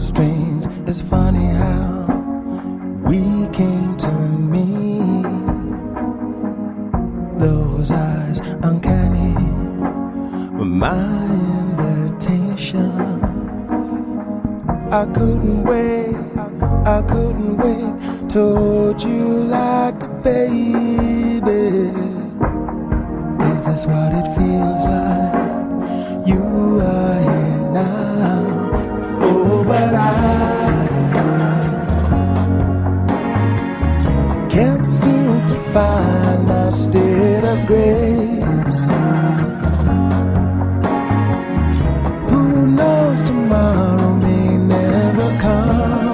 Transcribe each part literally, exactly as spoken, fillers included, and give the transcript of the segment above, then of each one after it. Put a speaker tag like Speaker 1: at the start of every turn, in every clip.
Speaker 1: strange. It's funny how we came to meet. Those eyes uncanny were my invitation. I couldn't wait, I couldn't wait. Told you like a baby. Is this what it feels like? You are here now. Oh, but I can't seem to find my state of grace. Who knows, tomorrow may never come.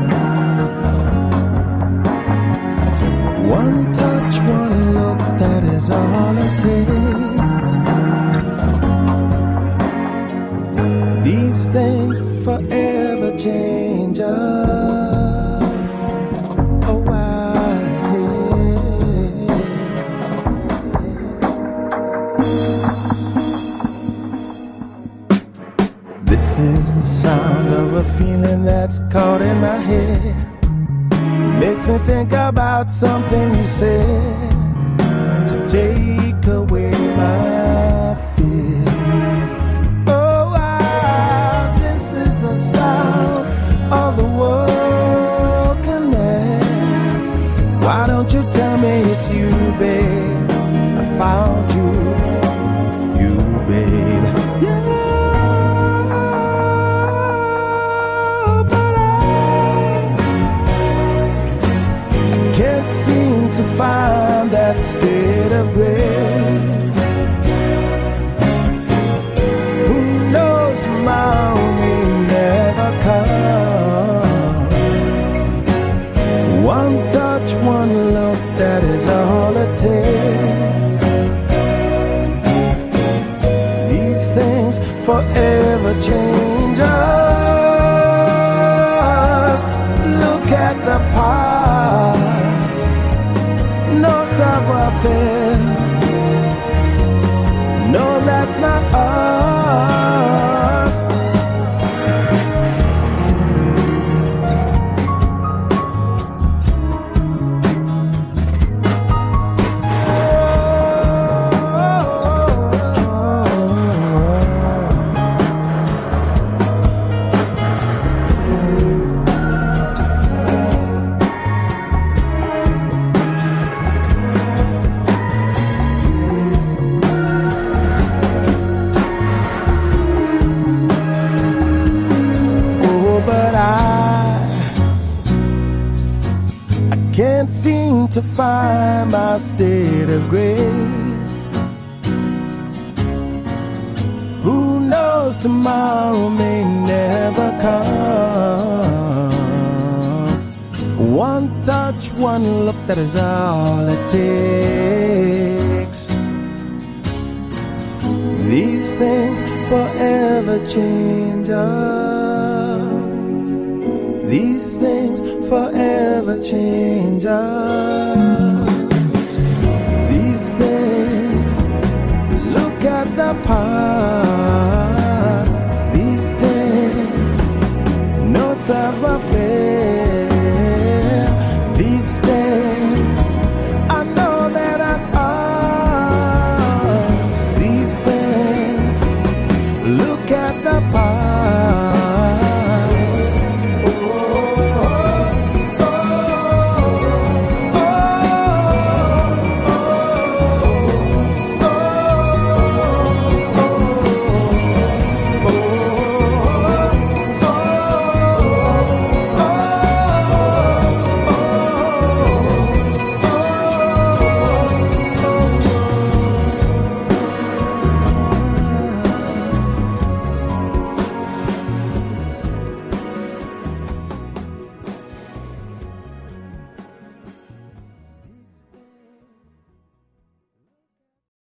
Speaker 1: One touch, one look, that is all it takes. These things forever change us. Oh, why? This is the sound of a feeling that's caught in my head. Makes me think about something you said to take away my fear. Oh, wow, this is the sound of the world connect. Why don't you tell me it's you, babe? I found you, you, babe. Yeah. To find that state of grace. Who knows, tomorrow may never come. One touch, one look, that is all it takes. These things forever change us. Look at the past. No savoir-faire. No, that's not us. Can't seem to find my state of grace. Who knows, tomorrow may never come. One touch, one look, that is all it takes. These things forever change us. These things forever change us.